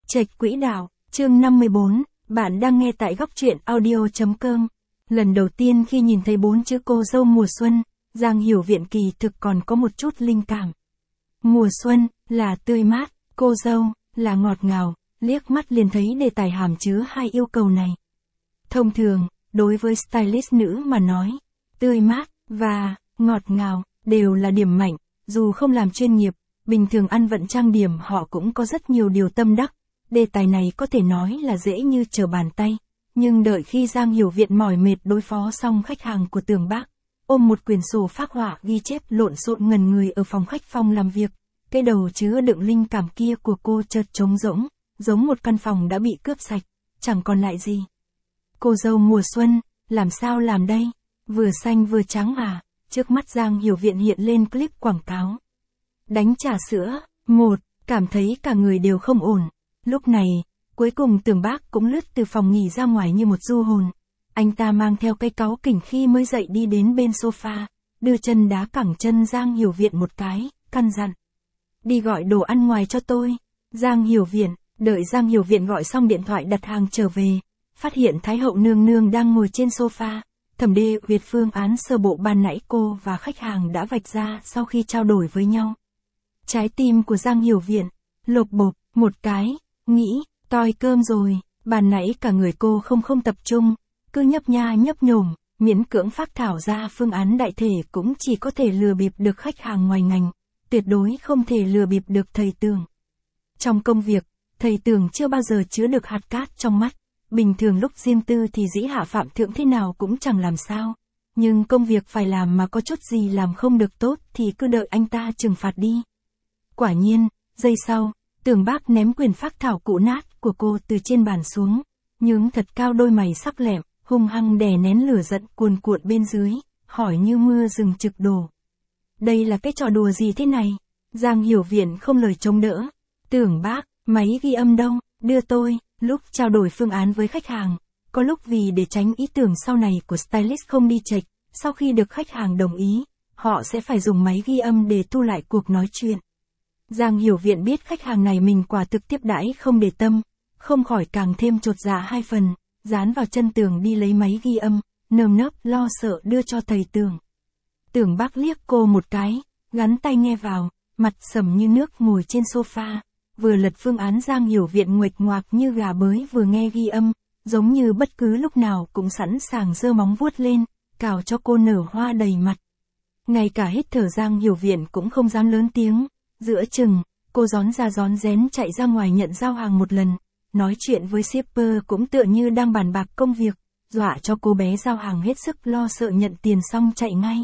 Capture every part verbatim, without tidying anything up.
Trạch quỹ đạo, chương năm mươi bốn, bạn đang nghe tại góc truyện audio chấm com. Lần đầu tiên khi nhìn thấy bốn chữ cô dâu mùa xuân, Giang Hiểu Viện kỳ thực còn có một chút linh cảm. Mùa xuân, là tươi mát, cô dâu, là ngọt ngào, liếc mắt liền thấy đề tài hàm chứa hai yêu cầu này. Thông thường, đối với stylist nữ mà nói, tươi mát, và, ngọt ngào, đều là điểm mạnh, dù không làm chuyên nghiệp, bình thường ăn vận trang điểm họ cũng có rất nhiều điều tâm đắc. Đề tài này có thể nói là dễ như trở bàn tay, nhưng đợi khi Giang Hiểu Viện mỏi mệt đối phó xong khách hàng của Tường Bác, ôm một quyển sổ phác họa ghi chép lộn xộn ngần người ở phòng khách phòng làm việc, cái đầu chứa đựng linh cảm kia của cô chợt trống rỗng, giống một căn phòng đã bị cướp sạch, chẳng còn lại gì. Cô dâu mùa xuân, làm sao làm đây? Vừa xanh vừa trắng à? Trước mắt Giang Hiểu Viện hiện lên clip quảng cáo. Đánh trà sữa, một, cảm thấy cả người đều không ổn. Lúc này, cuối cùng Tường Bác cũng lướt từ phòng nghỉ ra ngoài như một du hồn. Anh ta mang theo cây cáu kỉnh khi mới dậy đi đến bên sofa, đưa chân đá cẳng chân Giang Hiểu Viện một cái, căn dặn. Đi gọi đồ ăn ngoài cho tôi. Giang Hiểu Viện, đợi Giang Hiểu Viện gọi xong điện thoại đặt hàng trở về, phát hiện Thái hậu nương nương đang ngồi trên sofa, thẩm đề duyệt phương án sơ bộ ban nãy cô và khách hàng đã vạch ra sau khi trao đổi với nhau. Trái tim của Giang Hiểu Viện, lột bột, một cái, nghĩ, toi cơm rồi, ban nãy cả người cô không không tập trung, cứ nhấp nha nhấp nhổm, miễn cưỡng phác thảo ra phương án đại thể cũng chỉ có thể lừa bịp được khách hàng ngoài ngành, tuyệt đối không thể lừa bịp được thầy Tường. Trong công việc, thầy Tường chưa bao giờ chứa được hạt cát trong mắt, bình thường lúc riêng tư thì dĩ hạ phạm thượng thế nào cũng chẳng làm sao, nhưng công việc phải làm mà có chút gì làm không được tốt thì cứ đợi anh ta trừng phạt đi. Quả nhiên, giây sau, Tường Bác ném quyền phác thảo cũ nát của cô từ trên bàn xuống, nhướng thật cao đôi mày sắc lẹm, hung hăng đè nén lửa giận cuồn cuộn bên dưới, hỏi như mưa rừng trực đổ. Đây là cái trò đùa gì thế này? Giang Hiểu Viện không lời chống đỡ. Tường Bác, máy ghi âm đâu, đưa tôi. Lúc trao đổi phương án với khách hàng, có lúc vì để tránh ý tưởng sau này của stylist không đi chệch, sau khi được khách hàng đồng ý, họ sẽ phải dùng máy ghi âm để thu lại cuộc nói chuyện. Giang Hiểu Viện biết khách hàng này mình quả thực tiếp đãi không để tâm, không khỏi càng thêm chột dạ hai phần, dán vào chân tường đi lấy máy ghi âm, nơm nớp lo sợ đưa cho thầy Tường. Tường Bác liếc cô một cái, gắn tai nghe vào, mặt sầm như nước ngồi trên sofa, vừa lật phương án Giang Hiểu Viện nguệch ngoạc như gà bới vừa nghe ghi âm, giống như bất cứ lúc nào cũng sẵn sàng giơ móng vuốt lên, cào cho cô nở hoa đầy mặt. Ngay cả hít thở Giang Hiểu Viện cũng không dám lớn tiếng. Giữa chừng, cô rón ra rón rén chạy ra ngoài nhận giao hàng một lần, nói chuyện với shipper cũng tựa như đang bàn bạc công việc, dọa cho cô bé giao hàng hết sức lo sợ nhận tiền xong chạy ngay.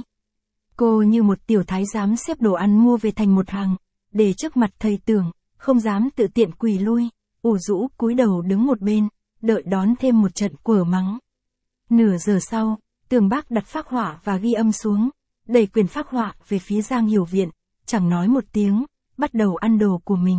Cô như một tiểu thái giám xếp đồ ăn mua về thành một hàng, để trước mặt thầy Tường, không dám tự tiện quỳ lui, ủ rũ cúi đầu đứng một bên, đợi đón thêm một trận quở mắng. Nửa giờ sau, Tường Bác đặt phác họa và ghi âm xuống, đẩy quyền phác họa về phía Giang Hiểu Viện, chẳng nói một tiếng, bắt đầu ăn đồ của mình.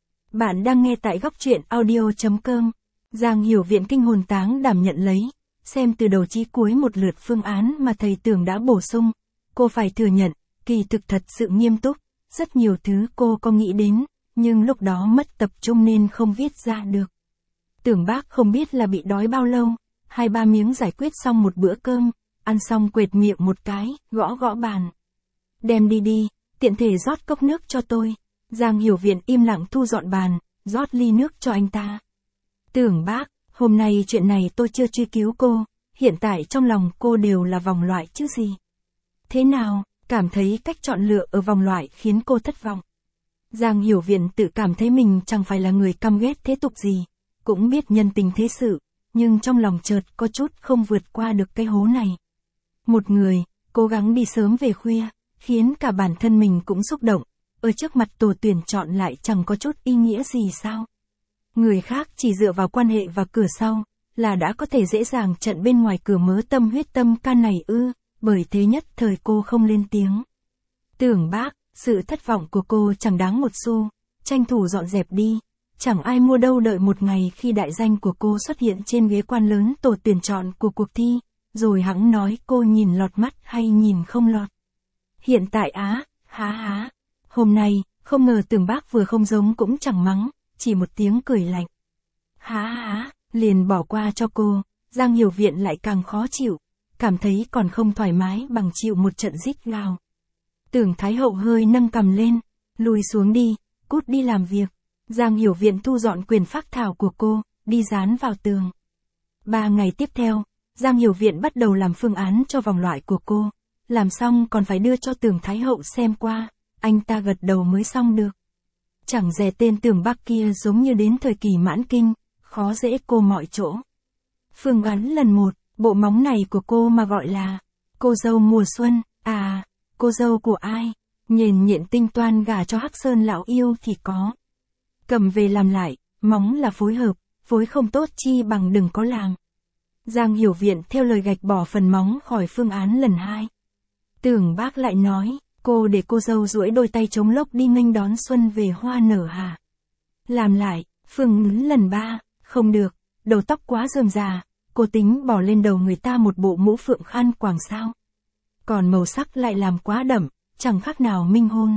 Bạn đang nghe tại góc truyện audio chấm com. Giang Hiểu Viện kinh hồn táng đảm nhận lấy, xem từ đầu chí cuối một lượt phương án mà thầy Tường đã bổ sung. Cô phải thừa nhận, kỳ thực thật sự nghiêm túc, rất nhiều thứ cô có nghĩ đến, nhưng lúc đó mất tập trung nên không viết ra được. Tường Bác không biết là bị đói bao lâu, hai ba miếng giải quyết xong một bữa cơm, ăn xong quệt miệng một cái, gõ gõ bàn. Đem đi đi, tiện thể rót cốc nước cho tôi. Giang Hiểu Viện im lặng thu dọn bàn, rót ly nước cho anh ta. Tường Bác, hôm nay chuyện này tôi chưa truy cứu cô, hiện tại trong lòng cô đều là vòng loại chứ gì. Thế nào, cảm thấy cách chọn lựa ở vòng loại khiến cô thất vọng. Giang Hiểu Viện tự cảm thấy mình chẳng phải là người căm ghét thế tục gì, cũng biết nhân tình thế sự, nhưng trong lòng chợt có chút không vượt qua được cái hố này. Một người, cố gắng đi sớm về khuya, khiến cả bản thân mình cũng xúc động, ở trước mặt tổ tuyển chọn lại chẳng có chút ý nghĩa gì sao. Người khác chỉ dựa vào quan hệ và cửa sau, là đã có thể dễ dàng trận bên ngoài cửa mớ tâm huyết tâm can này ư, bởi thế nhất thời cô không lên tiếng. Tường Bác, sự thất vọng của cô chẳng đáng một xu, tranh thủ dọn dẹp đi, chẳng ai mua đâu đợi một ngày khi đại danh của cô xuất hiện trên ghế quan lớn tổ tuyển chọn của cuộc thi, rồi hẵng nói cô nhìn lọt mắt hay nhìn không lọt. Hiện tại á, há há, hôm nay, không ngờ Tường Bác vừa không giống cũng chẳng mắng, chỉ một tiếng cười lạnh. Há há, liền bỏ qua cho cô, Giang Hiểu Viện lại càng khó chịu, cảm thấy còn không thoải mái bằng chịu một trận rít gào. Tưởng Thái Hậu hơi nâng cằm lên, lùi xuống đi, cút đi làm việc. Giang Hiểu Viện thu dọn quyền phác thảo của cô, đi dán vào tường. Ba ngày tiếp theo, Giang Hiểu Viện bắt đầu làm phương án cho vòng loại của cô, làm xong còn phải đưa cho Tưởng Thái Hậu xem qua, anh ta gật đầu mới xong được. Chẳng dè tên Tưởng Bác kia giống như đến thời kỳ mãn kinh, khó dễ cô mọi chỗ. Phương án lần một, bộ móng này của cô mà gọi là cô dâu mùa xuân, à, cô dâu của ai? Nhền nhện tinh toan gả cho Hắc Sơn lão yêu thì có. Cầm về làm lại, móng là phối hợp, phối không tốt chi bằng đừng có làm. Giang Hiểu Viện theo lời gạch bỏ phần móng khỏi phương án lần hai. Tưởng Bác lại nói, cô để cô dâu duỗi đôi tay chống lốc đi nghênh đón xuân về hoa nở hả? Làm lại, phương án lần ba, không được, đầu tóc quá rườm rà, cô tính bỏ lên đầu người ta một bộ mũ phượng khăn quàng sao. Còn màu sắc lại làm quá đậm, chẳng khác nào minh hôn.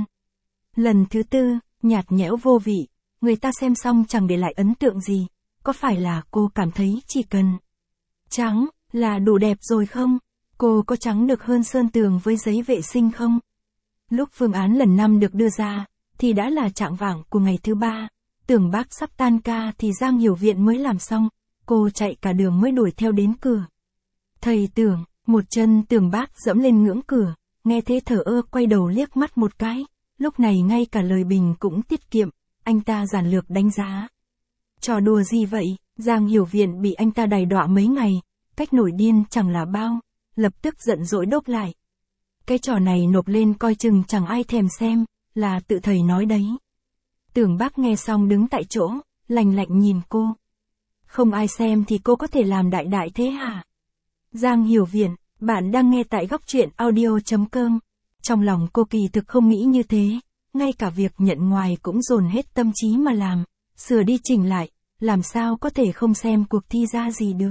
Lần thứ tư, nhạt nhẽo vô vị, người ta xem xong chẳng để lại ấn tượng gì, có phải là cô cảm thấy chỉ cần trắng là đủ đẹp rồi không? Cô có trắng được hơn sơn tường với giấy vệ sinh không? Lúc phương án lần năm được đưa ra, thì đã là trạng vạng của ngày thứ ba, Tưởng Bác sắp tan ca thì Giang Hiểu Viện mới làm xong, cô chạy cả đường mới đuổi theo đến cửa. Thầy Tưởng, một chân Tưởng Bác dẫm lên ngưỡng cửa, nghe thế thở ơ quay đầu liếc mắt một cái, lúc này ngay cả lời bình cũng tiết kiệm, anh ta giản lược đánh giá. Trò đùa gì vậy, Giang Hiểu Viện bị anh ta đày đọa mấy ngày, cách nổi điên chẳng là bao, lập tức giận dỗi đốt lại. Cái trò này nộp lên coi chừng chẳng ai thèm xem, là tự thầy nói đấy. Tưởng Bác nghe xong đứng tại chỗ, lạnh lạnh nhìn cô. Không ai xem thì cô có thể làm đại đại thế hả? Giang Hiểu Viện, bạn đang nghe tại góc truyện audio chấm com. Trong lòng cô kỳ thực không nghĩ như thế, ngay cả việc nhận ngoài cũng dồn hết tâm trí mà làm, sửa đi chỉnh lại, làm sao có thể không xem cuộc thi ra gì được.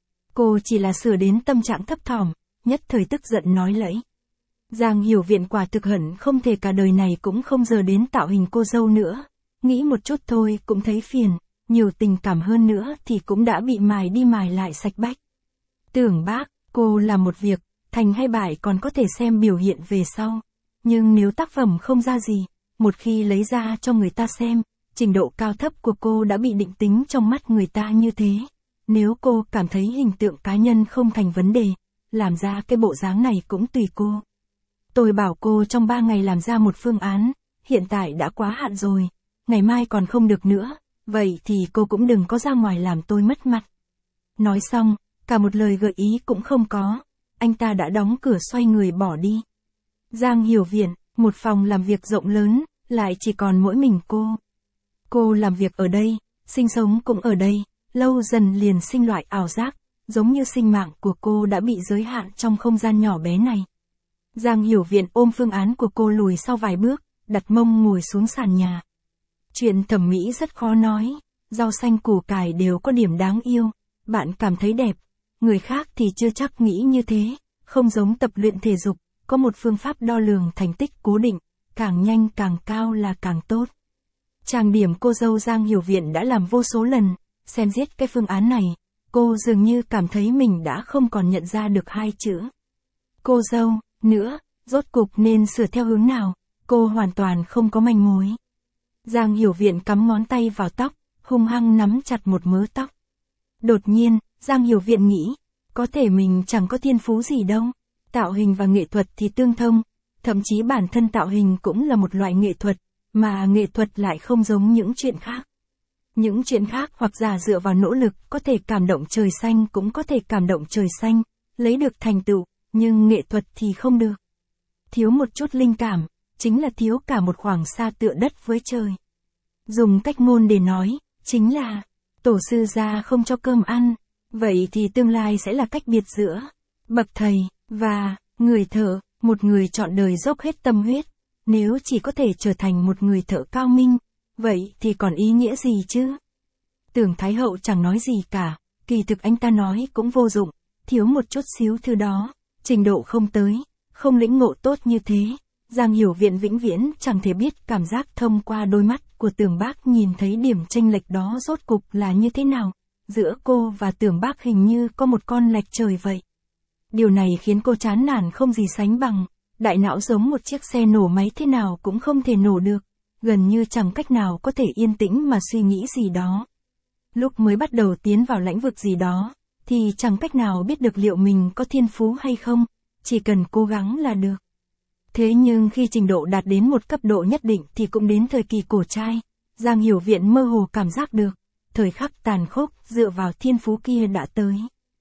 Cô chỉ là sửa đến tâm trạng thấp thỏm, nhất thời tức giận nói lẫy. Giang Hiểu Viện quả thực hận không thể cả đời này cũng không giờ đến tạo hình cô dâu nữa, nghĩ một chút thôi cũng thấy phiền, nhiều tình cảm hơn nữa thì cũng đã bị mài đi mài lại sạch bách. Tưởng Bác, cô làm một việc, thành hay bại còn có thể xem biểu hiện về sau, nhưng nếu tác phẩm không ra gì, một khi lấy ra cho người ta xem, trình độ cao thấp của cô đã bị định tính trong mắt người ta như thế. Nếu cô cảm thấy hình tượng cá nhân không thành vấn đề, làm ra cái bộ dáng này cũng tùy cô. Tôi bảo cô trong ba ngày làm ra một phương án, hiện tại đã quá hạn rồi, ngày mai còn không được nữa, vậy thì cô cũng đừng có ra ngoài làm tôi mất mặt. Nói xong, cả một lời gợi ý cũng không có, anh ta đã đóng cửa xoay người bỏ đi. Giang Hiểu Viện, một phòng làm việc rộng lớn, lại chỉ còn mỗi mình cô. Cô làm việc ở đây, sinh sống cũng ở đây, lâu dần liền sinh loại ảo giác, giống như sinh mạng của cô đã bị giới hạn trong không gian nhỏ bé này. Giang Hiểu Viện ôm phương án của cô lùi sau vài bước, đặt mông ngồi xuống sàn nhà. Chuyện thẩm mỹ rất khó nói, rau xanh củ cải đều có điểm đáng yêu, bạn cảm thấy đẹp, người khác thì chưa chắc nghĩ như thế, không giống tập luyện thể dục, có một phương pháp đo lường thành tích cố định, càng nhanh càng cao là càng tốt. Trang điểm cô dâu Giang Hiểu Viện đã làm vô số lần, xem giết cái phương án này, cô dường như cảm thấy mình đã không còn nhận ra được hai chữ cô dâu nữa, rốt cục nên sửa theo hướng nào, cô hoàn toàn không có manh mối. Giang Hiểu Viện cắm ngón tay vào tóc, hung hăng nắm chặt một mớ tóc. Đột nhiên, Giang Hiểu Viện nghĩ, có thể mình chẳng có thiên phú gì đâu, tạo hình và nghệ thuật thì tương thông, thậm chí bản thân tạo hình cũng là một loại nghệ thuật, mà nghệ thuật lại không giống những chuyện khác. Những chuyện khác hoặc giả dựa vào nỗ lực có thể cảm động trời xanh cũng có thể cảm động trời xanh, lấy được thành tựu, nhưng nghệ thuật thì không được. Thiếu một chút linh cảm, chính là thiếu cả một khoảng xa tựa đất với trời. Dùng cách ngôn để nói, chính là, tổ sư gia không cho cơm ăn, vậy thì tương lai sẽ là cách biệt giữa bậc thầy và người thợ, một người chọn đời dốc hết tâm huyết, nếu chỉ có thể trở thành một người thợ cao minh, vậy thì còn ý nghĩa gì chứ? Tưởng Thái Hậu chẳng nói gì cả, kỳ thực anh ta nói cũng vô dụng, thiếu một chút xíu thứ đó, trình độ không tới, không lĩnh ngộ tốt như thế, Giang Hiểu Viện vĩnh viễn chẳng thể biết cảm giác thông qua đôi mắt của Tưởng Bác nhìn thấy điểm chênh lệch đó rốt cục là như thế nào. Giữa cô và Tưởng Bác hình như có một con lệch trời vậy. Điều này khiến cô chán nản không gì sánh bằng, đại não giống một chiếc xe nổ máy thế nào cũng không thể nổ được, gần như chẳng cách nào có thể yên tĩnh mà suy nghĩ gì đó. Lúc mới bắt đầu tiến vào lĩnh vực gì đó, thì chẳng cách nào biết được liệu mình có thiên phú hay không, chỉ cần cố gắng là được. Thế nhưng khi trình độ đạt đến một cấp độ nhất định thì cũng đến thời kỳ cổ trai, Giang Hiểu Viện mơ hồ cảm giác được, thời khắc tàn khốc dựa vào thiên phú kia đã tới.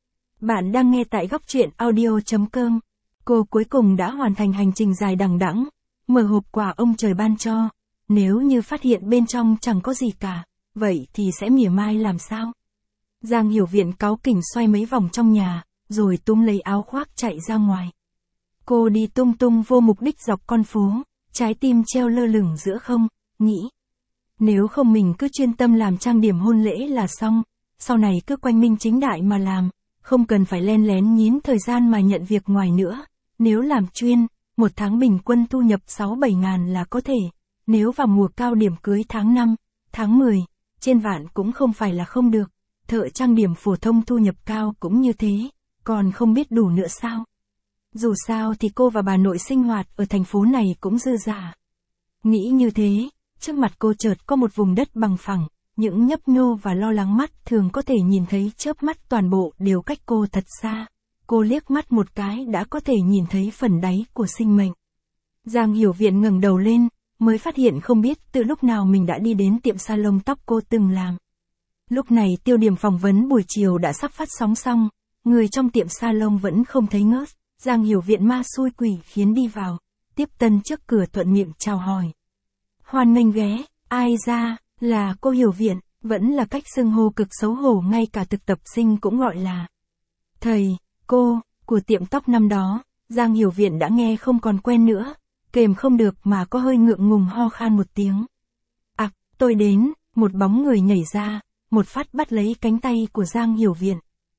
Bạn đang nghe tại góc truyện audio chấm com. Cô cuối cùng đã hoàn thành hành trình dài đằng đẵng, mở hộp quà ông trời ban cho. Nếu như phát hiện bên trong chẳng có gì cả, vậy thì sẽ mỉa mai làm sao? Giang Hiểu Viện cáu kỉnh xoay mấy vòng trong nhà, rồi túm lấy áo khoác chạy ra ngoài. Cô đi tung tung vô mục đích dọc con phố, trái tim treo lơ lửng giữa không, nghĩ. Nếu không mình cứ chuyên tâm làm trang điểm hôn lễ là xong, sau này cứ quanh minh chính đại mà làm, không cần phải len lén nhín thời gian mà nhận việc ngoài nữa. Nếu làm chuyên, một tháng bình quân thu nhập sáu bảy ngàn là có thể. Nếu vào mùa cao điểm cưới tháng năm, tháng mười, trên vạn cũng không phải là không được. Thợ trang điểm phổ thông thu nhập cao cũng như thế, còn không biết đủ nữa sao? Dù sao thì cô và bà nội sinh hoạt ở thành phố này cũng dư dả. Nghĩ như thế, trước mặt cô chợt có một vùng đất bằng phẳng, những nhấp nhô và lo lắng mắt thường có thể nhìn thấy chớp mắt toàn bộ đều cách cô thật xa. Cô liếc mắt một cái đã có thể nhìn thấy phần đáy của sinh mệnh. Giang Hiểu Viện ngẩng đầu lên, mới phát hiện không biết từ lúc nào mình đã đi đến tiệm salon tóc cô từng làm. Lúc này tiêu điểm phỏng vấn buổi chiều đã sắp phát sóng xong, người trong tiệm salon vẫn không thấy ngớt. Giang Hiểu Viện ma xui quỷ khiến đi vào, tiếp tân trước cửa thuận miệng chào hỏi. Hoan nghênh ghé, ai ra, là cô Hiểu Viện, vẫn là cách xưng hô cực xấu hổ ngay cả thực tập sinh cũng gọi là thầy, cô, của tiệm tóc năm đó. Giang Hiểu Viện đã nghe không còn quen nữa, kềm không được mà có hơi ngượng ngùng ho khan một tiếng. À, tôi đến, một bóng người nhảy ra, một phát bắt lấy cánh tay của Giang Hiểu Viện.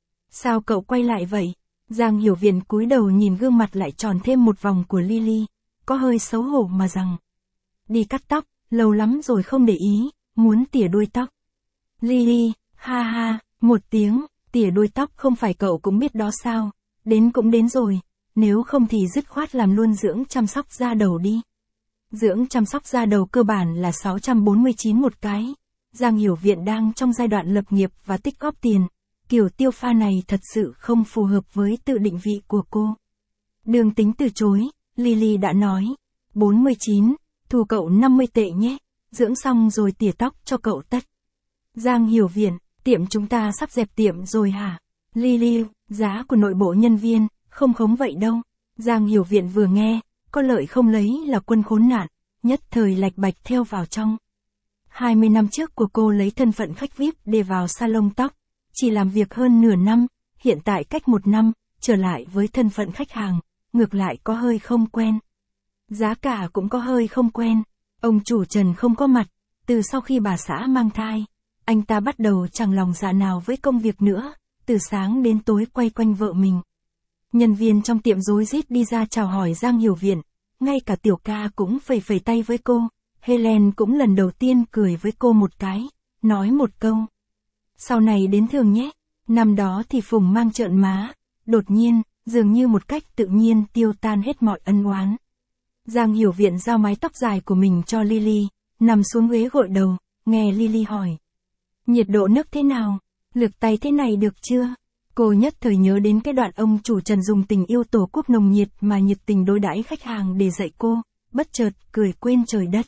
Sao cậu quay lại vậy? Giang Hiểu Viện cúi đầu nhìn gương mặt lại tròn thêm một vòng của Lily, có hơi xấu hổ mà rằng. Đi cắt tóc, lâu lắm rồi không để ý, muốn tỉa đuôi tóc. Lily, ha ha, một tiếng, tỉa đuôi tóc không phải cậu cũng biết đó sao, đến cũng đến rồi, nếu không thì dứt khoát làm luôn dưỡng chăm sóc da đầu đi. Dưỡng chăm sóc da đầu cơ bản là sáu trăm bốn mươi chín một cái. Giang Hiểu Viện đang trong giai đoạn lập nghiệp và tích góp tiền. Kiểu tiêu pha này thật sự không phù hợp với tự định vị của cô. Đường tính từ chối, Lily đã nói. bốn mươi chín, thu cậu năm mươi tệ nhé, dưỡng xong rồi tỉa tóc cho cậu tất. Giang Hiểu Viện, tiệm chúng ta sắp dẹp tiệm rồi hả? Lily, giá của nội bộ nhân viên, không khống vậy đâu. Giang Hiểu Viện vừa nghe, có lợi không lấy là quân khốn nạn, nhất thời lạch bạch theo vào trong. hai mươi năm trước của cô lấy thân phận khách vi ai pi để vào salon tóc. Chỉ làm việc hơn nửa năm, hiện tại cách một năm, trở lại với thân phận khách hàng, ngược lại có hơi không quen. Giá cả cũng có hơi không quen, ông chủ Trần không có mặt, từ sau khi bà xã mang thai, anh ta bắt đầu chẳng lòng dạ nào với công việc nữa, từ sáng đến tối quay quanh vợ mình. Nhân viên trong tiệm rối rít đi ra chào hỏi Giang Hiểu Viện, ngay cả Tiểu Ca cũng phẩy phẩy tay với cô, Helen cũng lần đầu tiên cười với cô một cái, nói một câu. Sau này đến thường nhé, năm đó thì Phùng mang trợn má, đột nhiên, dường như một cách tự nhiên tiêu tan hết mọi ân oán. Giang Hiểu Viện giao mái tóc dài của mình cho Lily, nằm xuống ghế gội đầu, nghe Lily hỏi. Nhiệt độ nước thế nào? Lực tay thế này được chưa? Cô nhất thời nhớ đến cái đoạn ông chủ Trần dùng tình yêu tổ quốc nồng nhiệt mà nhiệt tình đối đãi khách hàng để dạy cô, bất chợt cười quên trời đất.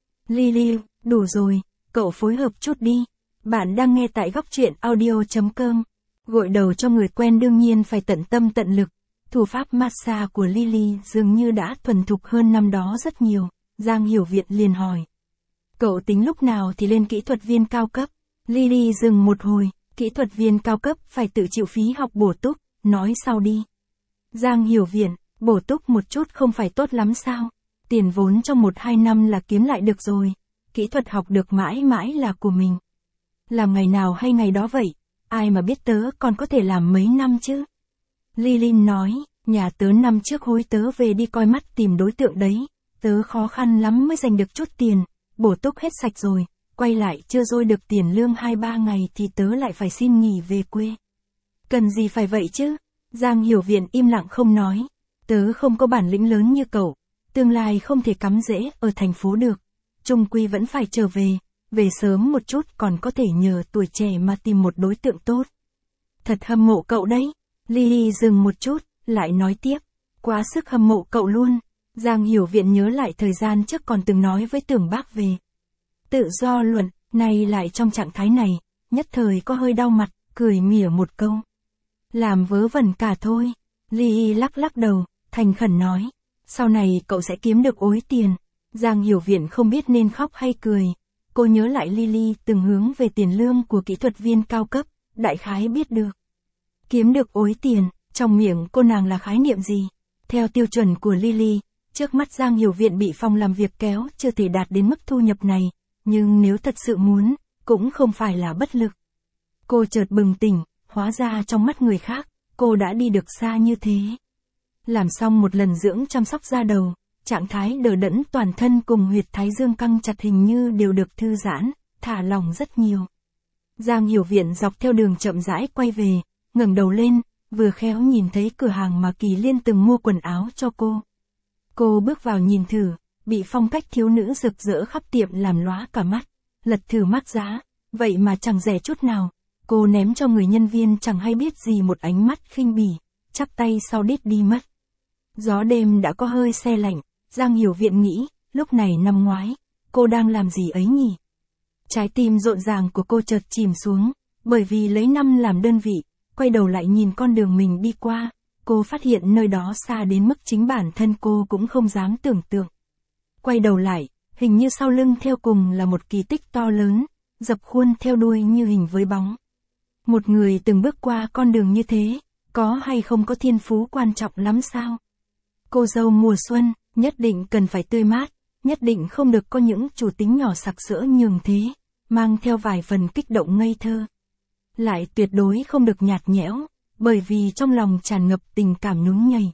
Lily, đủ rồi, cậu phối hợp chút đi. Bạn đang nghe tại góc truyện audio chấm com. Gội đầu cho người quen đương nhiên phải tận tâm tận lực. Thủ pháp massage của Lily dường như đã thuần thục hơn năm đó rất nhiều. Giang Hiểu Viện liền hỏi. Cậu tính lúc nào thì lên kỹ thuật viên cao cấp? Lily dừng một hồi. Kỹ thuật viên cao cấp phải tự chịu phí học bổ túc, nói sau đi. Giang Hiểu Viện, bổ túc một chút không phải tốt lắm sao? Tiền vốn trong một hai năm là kiếm lại được rồi. Kỹ thuật học được mãi mãi là của mình. Làm ngày nào hay ngày đó vậy, ai mà biết tớ còn có thể làm mấy năm chứ? Lily nói, nhà tớ năm trước hối tớ về đi coi mắt tìm đối tượng đấy, tớ khó khăn lắm mới giành được chút tiền, bổ túc hết sạch rồi, quay lại chưa dôi được tiền lương hai ba ngày thì tớ lại phải xin nghỉ về quê. Cần gì phải vậy chứ? Giang Hiểu Viện im lặng không nói. Tớ không có bản lĩnh lớn như cậu, tương lai không thể cắm rễ ở thành phố được. Chung quy vẫn phải trở về, về sớm một chút còn có thể nhờ tuổi trẻ mà tìm một đối tượng tốt. Thật hâm mộ cậu đấy. Lily dừng một chút, lại nói tiếp. Quá sức hâm mộ cậu luôn. Giang Hiểu Viện nhớ lại thời gian trước còn từng nói với Tưởng Bác về tự do luận, nay lại trong trạng thái này, nhất thời có hơi đau mặt, cười mỉa một câu. Làm vớ vẩn cả thôi. Lily lắc lắc đầu, thành khẩn nói. Sau này cậu sẽ kiếm được ối tiền. Giang Hiểu Viện không biết nên khóc hay cười. Cô nhớ lại Lily từng hướng về tiền lương của kỹ thuật viên cao cấp, đại khái biết được. Kiếm được ối tiền, trong miệng cô nàng là khái niệm gì? Theo tiêu chuẩn của Lily, trước mắt Giang Hiểu Viện bị phòng làm việc kéo chưa thể đạt đến mức thu nhập này, nhưng nếu thật sự muốn, cũng không phải là bất lực. Cô chợt bừng tỉnh, hóa ra trong mắt người khác, cô đã đi được xa như thế. Làm xong một lần dưỡng chăm sóc da đầu, trạng thái đờ đẫn toàn thân cùng huyệt thái dương căng chặt hình như đều được thư giãn, thả lỏng rất nhiều. Giang Hiểu Viện dọc theo đường chậm rãi quay về, ngẩng đầu lên, vừa khéo nhìn thấy cửa hàng mà Kỳ Liên từng mua quần áo cho cô. Cô bước vào nhìn thử, bị phong cách thiếu nữ rực rỡ khắp tiệm làm lóa cả mắt, lật thử mác giá, vậy mà chẳng rẻ chút nào. Cô ném cho người nhân viên chẳng hay biết gì một ánh mắt khinh bỉ, chắp tay sau đít đi mất. Gió đêm đã có hơi se lạnh, Giang Hiểu Viện nghĩ, lúc này năm ngoái, cô đang làm gì ấy nhỉ? Trái tim rộn ràng của cô chợt chìm xuống, bởi vì lấy năm làm đơn vị, quay đầu lại nhìn con đường mình đi qua, cô phát hiện nơi đó xa đến mức chính bản thân cô cũng không dám tưởng tượng. Quay đầu lại, hình như sau lưng theo cùng là một kỳ tích to lớn, dập khuôn theo đuôi như hình với bóng. Một người từng bước qua con đường như thế, có hay không có thiên phú quan trọng lắm sao? Cô dâu mùa xuân, nhất định cần phải tươi mát, nhất định không được có những chủ tính nhỏ sặc sỡ nhường thế, mang theo vài phần kích động ngây thơ. Lại tuyệt đối không được nhạt nhẽo, bởi vì trong lòng tràn ngập tình cảm nhún nhảy.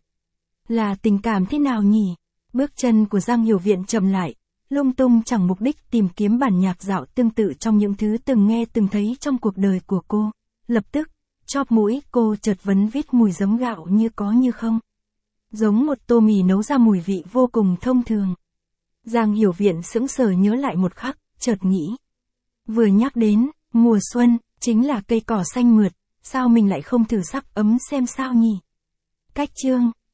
Là tình cảm thế nào nhỉ? Bước chân của Giang Hiểu Viện chậm lại, lung tung chẳng mục đích tìm kiếm bản nhạc dạo tương tự trong những thứ từng nghe từng thấy trong cuộc đời của cô. Lập tức, chóp mũi cô chợt vấn vít mùi giấm gạo như có như không. Giống một tô mì nấu ra mùi vị vô cùng thông thường. Giang Hiểu Viện sững sờ nhớ lại một khắc, chợt nghĩ. Vừa nhắc đến, mùa xuân, chính là cây cỏ xanh mượt, sao mình lại không thử sắc ấm xem sao nhỉ? Cách chương